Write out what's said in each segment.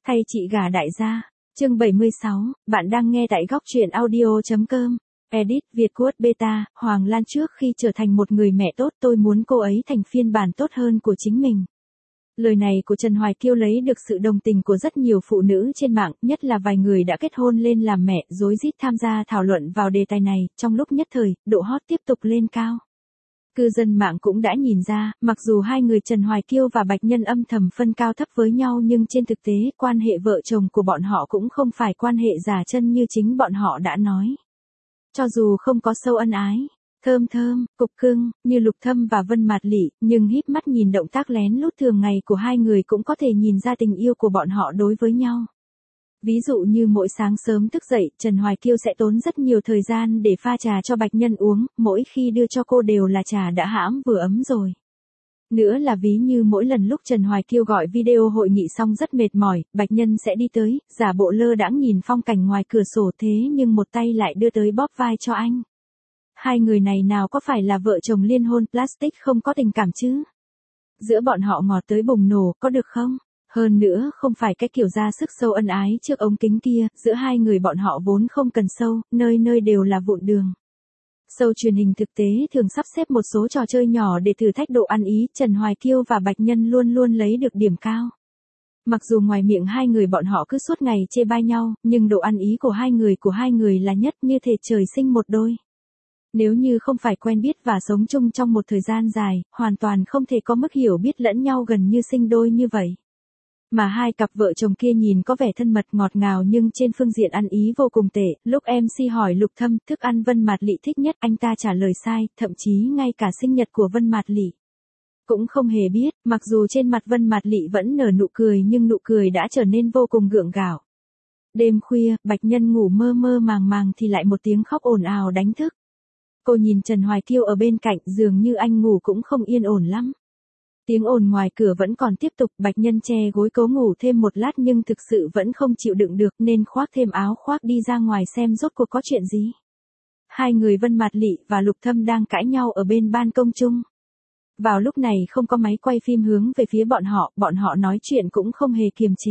Thay chị gả đại gia. Chương 76, bạn đang nghe tại góc truyện audio.com. Edit Việt Quote Beta, Hoàng Lan trước khi trở thành một người mẹ tốt tôi muốn cô ấy thành phiên bản tốt hơn của chính mình. Lời này của Trần Hoài Kiêu lấy được sự đồng tình của rất nhiều phụ nữ trên mạng, nhất là vài người đã kết hôn lên làm mẹ, rối rít tham gia thảo luận vào đề tài này, trong lúc nhất thời, độ hot tiếp tục lên cao. Cư dân mạng cũng đã nhìn ra, mặc dù hai người Trần Hoài Kiêu và Bạch Nhân âm thầm phân cao thấp với nhau nhưng trên thực tế, quan hệ vợ chồng của bọn họ cũng không phải quan hệ giả chân như chính bọn họ đã nói. Cho dù không có sâu ân ái, thơm thơm, cục cưng, như Lục Thâm và Vân Mạt Lị, nhưng híp mắt nhìn động tác lén lút thường ngày của hai người cũng có thể nhìn ra tình yêu của bọn họ đối với nhau. Ví dụ như mỗi sáng sớm thức dậy, Trần Hoài Kiêu sẽ tốn rất nhiều thời gian để pha trà cho Bạch Nhân uống, mỗi khi đưa cho cô đều là trà đã hãm vừa ấm rồi. Nữa là ví như mỗi lần lúc Trần Hoài Kiêu gọi video hội nghị xong rất mệt mỏi, Bạch Nhân sẽ đi tới, giả bộ lơ đãng nhìn phong cảnh ngoài cửa sổ thế nhưng một tay lại đưa tới bóp vai cho anh. Hai người này nào có phải là vợ chồng liên hôn plastic không có tình cảm chứ? Giữa bọn họ ngọt tới bùng nổ, có được không? Hơn nữa, không phải cái kiểu ra sức sâu ân ái trước ống kính kia, giữa hai người bọn họ vốn không cần sâu, nơi nơi đều là vụn đường. Show truyền hình thực tế thường sắp xếp một số trò chơi nhỏ để thử thách độ ăn ý, Trần Hoài Kiêu và Bạch Nhân luôn luôn lấy được điểm cao. Mặc dù ngoài miệng hai người bọn họ cứ suốt ngày chê bai nhau, nhưng độ ăn ý của hai người là nhất như thể trời sinh một đôi. Nếu như không phải quen biết và sống chung trong một thời gian dài, hoàn toàn không thể có mức hiểu biết lẫn nhau gần như sinh đôi như vậy. Mà hai cặp vợ chồng kia nhìn có vẻ thân mật ngọt ngào nhưng trên phương diện ăn ý vô cùng tệ, lúc MC hỏi Lục Thâm thức ăn Vân Mạt Lị thích nhất anh ta trả lời sai, thậm chí ngay cả sinh nhật của Vân Mạt Lị cũng không hề biết, mặc dù trên mặt Vân Mạt Lị vẫn nở nụ cười nhưng nụ cười đã trở nên vô cùng gượng gạo. Đêm khuya, Bạch Nhân ngủ mơ mơ màng màng thì lại một tiếng khóc ồn ào đánh thức. Cô nhìn Trần Hoài Kiêu ở bên cạnh dường như anh ngủ cũng không yên ổn lắm. Tiếng ồn ngoài cửa vẫn còn tiếp tục, Bạch Nhân che gối cố ngủ thêm một lát nhưng thực sự vẫn không chịu đựng được nên khoác thêm áo khoác đi ra ngoài xem rốt cuộc có chuyện gì. Hai người Vân Mạt Lị và Lục Thâm đang cãi nhau ở bên ban công chung. Vào lúc này không có máy quay phim hướng về phía bọn họ nói chuyện cũng không hề kiềm chế.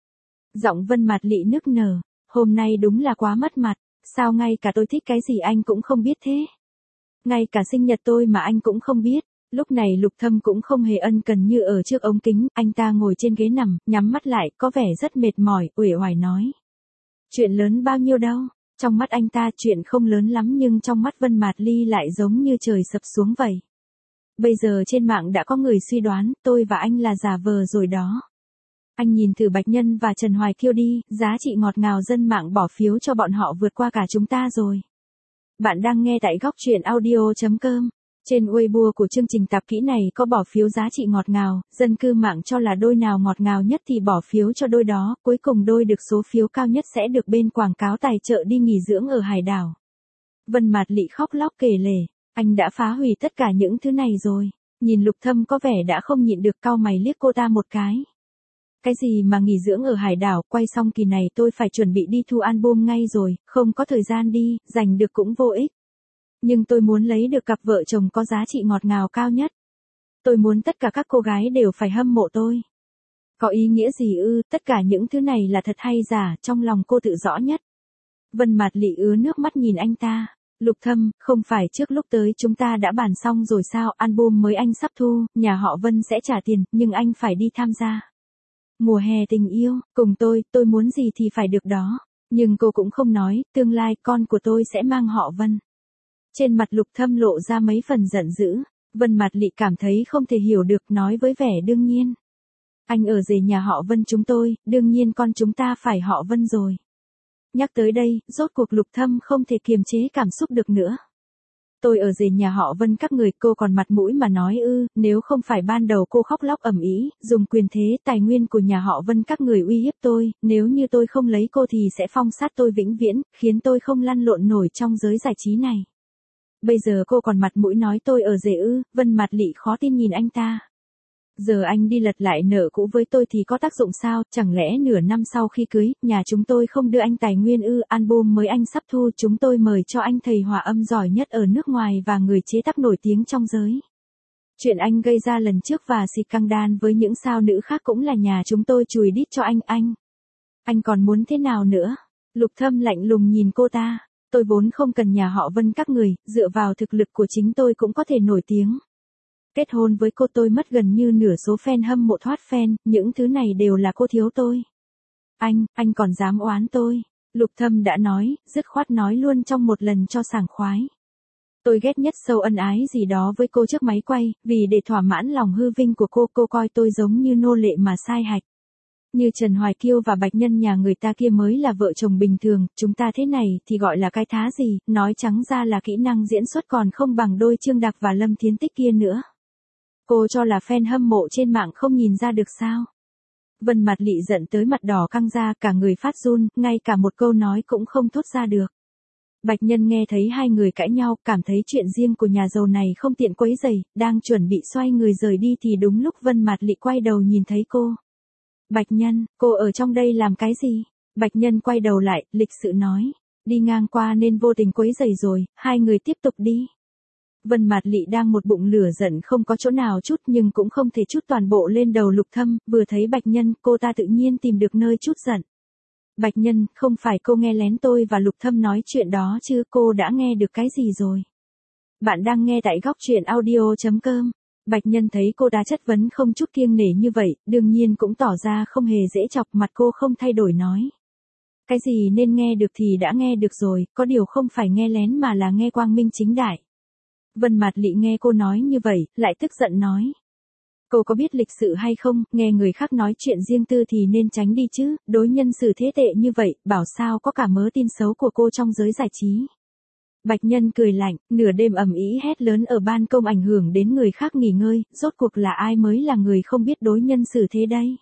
Giọng Vân Mạt Lị nức nở, hôm nay đúng là quá mất mặt, sao ngay cả tôi thích cái gì anh cũng không biết thế? Ngay cả sinh nhật tôi mà anh cũng không biết. Lúc này Lục Thâm cũng không hề ân cần như ở trước ống kính, anh ta ngồi trên ghế nằm, nhắm mắt lại, có vẻ rất mệt mỏi, uể oải nói. Chuyện lớn bao nhiêu đâu, trong mắt anh ta chuyện không lớn lắm nhưng trong mắt Vân Mạt Ly lại giống như trời sập xuống vậy. Bây giờ trên mạng đã có người suy đoán, tôi và anh là giả vờ rồi đó. Anh nhìn thử Bạch Nhân và Trần Hoài Kiêu đi, giá trị ngọt ngào dân mạng bỏ phiếu cho bọn họ vượt qua cả chúng ta rồi. Bạn đang nghe tại góc truyện audio.com. Trên Weibo của chương trình tạp kỹ này có bỏ phiếu giá trị ngọt ngào, dân cư mạng cho là đôi nào ngọt ngào nhất thì bỏ phiếu cho đôi đó, cuối cùng đôi được số phiếu cao nhất sẽ được bên quảng cáo tài trợ đi nghỉ dưỡng ở hải đảo. Vân Mạt Lị khóc lóc kể lể, anh đã phá hủy tất cả những thứ này rồi. Nhìn Lục Thâm có vẻ đã không nhịn được cau mày liếc cô ta một cái. Cái gì mà nghỉ dưỡng ở hải đảo, quay xong kỳ này tôi phải chuẩn bị đi thu album ngay rồi, không có thời gian đi, dành được cũng vô ích. Nhưng tôi muốn lấy được cặp vợ chồng có giá trị ngọt ngào cao nhất. Tôi muốn tất cả các cô gái đều phải hâm mộ tôi. Có ý nghĩa gì ư, tất cả những thứ này là thật hay giả, trong lòng cô tự rõ nhất. Vân Mạt Lị ứa nước mắt nhìn anh ta. Lục Thâm, không phải trước lúc tới chúng ta đã bàn xong rồi sao, album mới anh sắp thu, nhà họ Vân sẽ trả tiền, nhưng anh phải đi tham gia. Mùa hè tình yêu, cùng tôi muốn gì thì phải được đó. Nhưng cô cũng không nói, tương lai con của tôi sẽ mang họ Vân. Trên mặt Lục Thâm lộ ra mấy phần giận dữ, Vân Mạt Lị cảm thấy không thể hiểu được nói với vẻ đương nhiên. Anh ở rể nhà họ Vân chúng tôi, đương nhiên con chúng ta phải họ Vân rồi. Nhắc tới đây, rốt cuộc Lục Thâm không thể kiềm chế cảm xúc được nữa. Tôi ở rể nhà họ Vân các người, cô còn mặt mũi mà nói ư, nếu không phải ban đầu cô khóc lóc ầm ĩ, dùng quyền thế, tài nguyên của nhà họ Vân các người uy hiếp tôi, nếu như tôi không lấy cô thì sẽ phong sát tôi vĩnh viễn, khiến tôi không lăn lộn nổi trong giới giải trí này. Bây giờ cô còn mặt mũi nói tôi ở rể ư, Vân Mạt Lị khó tin nhìn anh ta. Giờ anh đi lật lại nợ cũ với tôi thì có tác dụng sao, chẳng lẽ nửa năm sau khi cưới, nhà chúng tôi không đưa anh tài nguyên ư, album mới anh sắp thu chúng tôi mời cho anh thầy hòa âm giỏi nhất ở nước ngoài và người chế tác nổi tiếng trong giới. Chuyện anh gây ra lần trước và xịt căng đan với những sao nữ khác cũng là nhà chúng tôi chùi đít cho anh. Anh còn muốn thế nào nữa? Lục Thâm lạnh lùng nhìn cô ta. Tôi vốn không cần nhà họ Vân các người, dựa vào thực lực của chính tôi cũng có thể nổi tiếng. Kết hôn với cô tôi mất gần như nửa số fan hâm mộ thoát fan, những thứ này đều là cô thiếu tôi. Anh còn dám oán tôi. Lục Thâm đã nói, dứt khoát nói luôn trong một lần cho sảng khoái. Tôi ghét nhất sâu ân ái gì đó với cô trước máy quay, vì để thỏa mãn lòng hư vinh của cô coi tôi giống như nô lệ mà sai hạch. Như Trần Hoài Kiêu và Bạch Nhân nhà người ta kia mới là vợ chồng bình thường, chúng ta thế này thì gọi là cái thá gì, nói trắng ra là kỹ năng diễn xuất còn không bằng đôi Trương Đạc và Lâm Thiến Tích kia nữa. Cô cho là fan hâm mộ trên mạng không nhìn ra được sao? Vân Mạt Lị giận tới mặt đỏ căng ra, cả người phát run, ngay cả một câu nói cũng không thốt ra được. Bạch Nhân nghe thấy hai người cãi nhau, cảm thấy chuyện riêng của nhà giàu này không tiện quấy rầy, đang chuẩn bị xoay người rời đi thì đúng lúc Vân Mạt Lị quay đầu nhìn thấy cô. Bạch Nhân, cô ở trong đây làm cái gì? Bạch Nhân quay đầu lại, lịch sự nói. Đi ngang qua nên vô tình quấy rầy rồi, hai người tiếp tục đi. Vân Mạt Lị đang một bụng lửa giận không có chỗ nào chút nhưng cũng không thể chút toàn bộ lên đầu Lục Thâm, vừa thấy Bạch Nhân, cô ta tự nhiên tìm được nơi chút giận. Bạch Nhân, không phải cô nghe lén tôi và Lục Thâm nói chuyện đó chứ, cô đã nghe được cái gì rồi? Bạn đang nghe tại góc truyện audio.com. Bạch Nhân thấy cô ta chất vấn không chút kiêng nể như vậy, đương nhiên cũng tỏ ra không hề dễ chọc, mặt cô không thay đổi nói. Cái gì nên nghe được thì đã nghe được rồi, có điều không phải nghe lén mà là nghe quang minh chính đại. Vân Mạt Lị nghe cô nói như vậy, lại tức giận nói. Cô có biết lịch sự hay không, nghe người khác nói chuyện riêng tư thì nên tránh đi chứ, đối nhân xử thế tệ như vậy, bảo sao có cả mớ tin xấu của cô trong giới giải trí. Bạch Nhân cười lạnh, nửa đêm ầm ĩ hét lớn ở ban công ảnh hưởng đến người khác nghỉ ngơi, rốt cuộc là ai mới là người không biết đối nhân xử thế đây?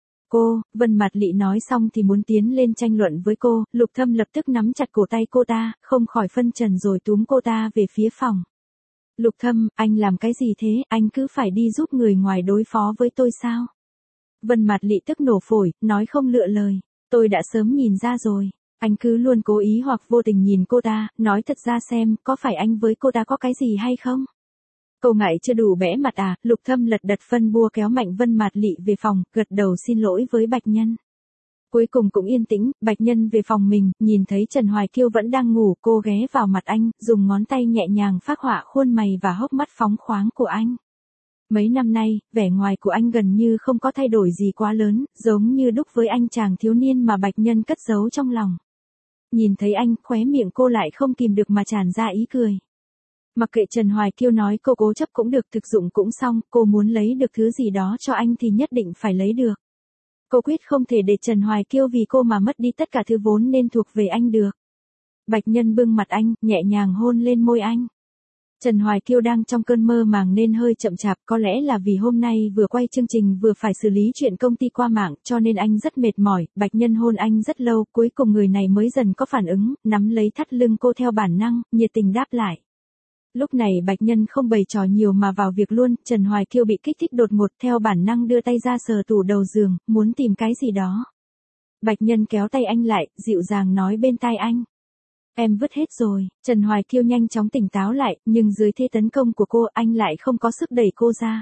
Cô, Vân Mạt Lị nói xong thì muốn tiến lên tranh luận với cô, Lục Thâm lập tức nắm chặt cổ tay cô ta, không khỏi phân trần rồi túm cô ta về phía phòng. Lục Thâm, anh làm cái gì thế, anh cứ phải đi giúp người ngoài đối phó với tôi sao? Vân Mạt Lị tức nổ phổi, nói không lựa lời. Tôi đã sớm nhìn ra rồi. Anh cứ luôn cố ý hoặc vô tình nhìn cô ta, nói thật ra xem, có phải anh với cô ta có cái gì hay không? Cô ngại chưa đủ bẽ mặt à, Lục Thâm lật đật phân bua kéo mạnh Vân Mạt Lị về phòng, gật đầu xin lỗi với Bạch Nhân. Cuối cùng cũng yên tĩnh, Bạch Nhân về phòng mình, nhìn thấy Trần Hoài Kiêu vẫn đang ngủ, cô ghé vào mặt anh, dùng ngón tay nhẹ nhàng phác họa khuôn mày và hốc mắt phóng khoáng của anh. Mấy năm nay, vẻ ngoài của anh gần như không có thay đổi gì quá lớn, giống như đúc với anh chàng thiếu niên mà Bạch Nhân cất giấu trong lòng. Nhìn thấy anh, khóe miệng cô lại không kìm được mà tràn ra ý cười. Mặc kệ Trần Hoài Kiêu nói cô cố chấp cũng được, thực dụng cũng xong, cô muốn lấy được thứ gì đó cho anh thì nhất định phải lấy được. Cô quyết không thể để Trần Hoài Kiêu vì cô mà mất đi tất cả thứ vốn nên thuộc về anh được. Bạch Nhân bưng mặt anh, nhẹ nhàng hôn lên môi anh. Trần Hoài Kiêu đang trong cơn mơ màng nên hơi chậm chạp, có lẽ là vì hôm nay vừa quay chương trình vừa phải xử lý chuyện công ty qua mạng, cho nên anh rất mệt mỏi. Bạch Nhân hôn anh rất lâu, cuối cùng người này mới dần có phản ứng, nắm lấy thắt lưng cô theo bản năng, nhiệt tình đáp lại. Lúc này Bạch Nhân không bày trò nhiều mà vào việc luôn, Trần Hoài Kiêu bị kích thích đột ngột theo bản năng đưa tay ra sờ tủ đầu giường, muốn tìm cái gì đó. Bạch Nhân kéo tay anh lại, dịu dàng nói bên tai anh. Em vứt hết rồi, Trần Hoài Kiêu nhanh chóng tỉnh táo lại, nhưng dưới thế tấn công của cô anh lại không có sức đẩy cô ra.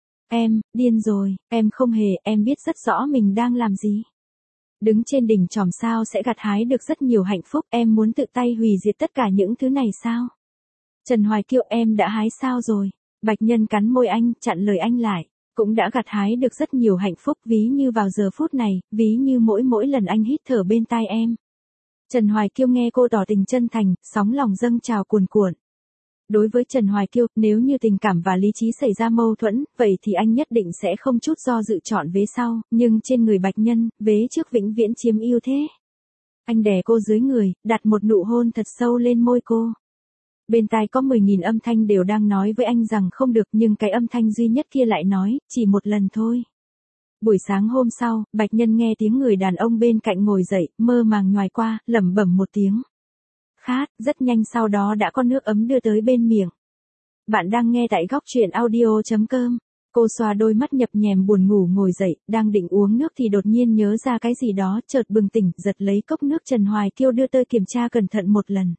Em, điên rồi, em không hề, em biết rất rõ mình đang làm gì. Đứng trên đỉnh chòm sao sẽ gặt hái được rất nhiều hạnh phúc, em muốn tự tay hủy diệt tất cả những thứ này sao? Trần Hoài Kiêu em đã hái sao rồi? Bạch Nhân cắn môi anh, chặn lời anh lại. Cũng đã gặt hái được rất nhiều hạnh phúc, ví như vào giờ phút này, ví như mỗi lần anh hít thở bên tai em. Trần Hoài Kiêu nghe cô tỏ tình chân thành, sóng lòng dâng trào cuồn cuộn. Đối với Trần Hoài Kiêu, nếu như tình cảm và lý trí xảy ra mâu thuẫn, vậy thì anh nhất định sẽ không chút do dự chọn vế sau, nhưng trên người Bạch Nhân, vế trước vĩnh viễn chiếm ưu thế. Anh đè cô dưới người, đặt một nụ hôn thật sâu lên môi cô. Bên tai có 10.000 âm thanh đều đang nói với anh rằng không được, nhưng cái âm thanh duy nhất kia lại nói, chỉ một lần thôi. Buổi sáng hôm sau, Bạch Nhân nghe tiếng người đàn ông bên cạnh ngồi dậy, mơ màng nhoài qua, lẩm bẩm một tiếng. Khát, rất nhanh sau đó đã có nước ấm đưa tới bên miệng. Bạn đang nghe tại góc truyện audio.com. Cô xoa đôi mắt nhập nhèm buồn ngủ ngồi dậy, đang định uống nước thì đột nhiên nhớ ra cái gì đó, chợt bừng tỉnh, giật lấy cốc nước Trần Hoài Kiêu đưa tới kiểm tra cẩn thận một lần.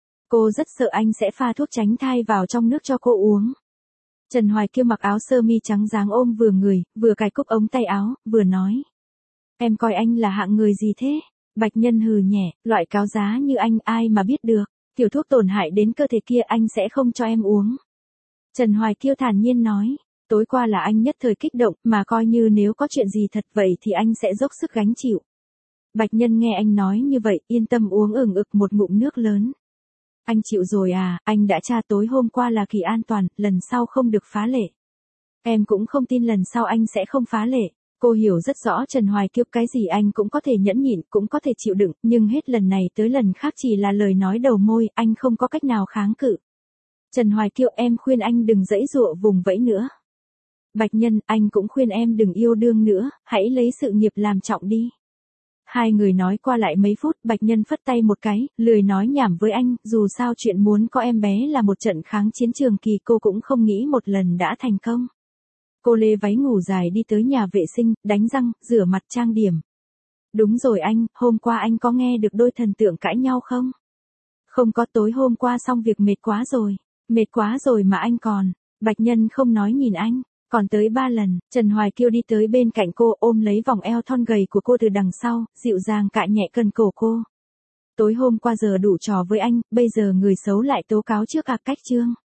Cô rất sợ anh sẽ pha thuốc tránh thai vào trong nước cho cô uống. Trần Hoài Kiêu mặc áo sơ mi trắng dáng ôm vừa người, vừa cài cúc ống tay áo, vừa nói. Em coi anh là hạng người gì thế? Bạch Nhân hừ nhẹ, loại cáo giá như anh ai mà biết được, tiểu thuốc tổn hại đến cơ thể kia anh sẽ không cho em uống. Trần Hoài Kiêu thản nhiên nói, tối qua là anh nhất thời kích động, mà coi như nếu có chuyện gì thật vậy thì anh sẽ dốc sức gánh chịu. Bạch Nhân nghe anh nói như vậy, yên tâm uống ực một ngụm nước lớn. Anh chịu rồi à, anh đã tra tối hôm qua là kỳ an toàn, lần sau không được phá lệ. Em cũng không tin lần sau anh sẽ không phá lệ. Cô hiểu rất rõ Trần Hoài Kiêu cái gì anh cũng có thể nhẫn nhịn, cũng có thể chịu đựng, nhưng hết lần này tới lần khác chỉ là lời nói đầu môi, anh không có cách nào kháng cự. Trần Hoài Kiêu, em khuyên anh đừng giãy giụa vùng vẫy nữa. Bạch Nhân, anh cũng khuyên em đừng yêu đương nữa, hãy lấy sự nghiệp làm trọng đi. Hai người nói qua lại mấy phút, Bạch Nhân phất tay một cái, lười nói nhảm với anh, dù sao chuyện muốn có em bé là một trận kháng chiến trường kỳ cô cũng không nghĩ một lần đã thành công. Cô lê váy ngủ dài đi tới nhà vệ sinh, đánh răng, rửa mặt trang điểm. Đúng rồi anh, hôm qua anh có nghe được đôi thần tượng cãi nhau không? Không có, tối hôm qua xong việc mệt quá rồi. Mệt quá rồi mà anh còn. Bạch Nhân không nói nhìn anh. Còn tới 3 lần, Trần Hoài Kiêu đi tới bên cạnh cô ôm lấy vòng eo thon gầy của cô từ đằng sau, dịu dàng cạ nhẹ cần cổ cô. Tối hôm qua giờ đủ trò với anh, bây giờ người xấu lại tố cáo trước cách Trương.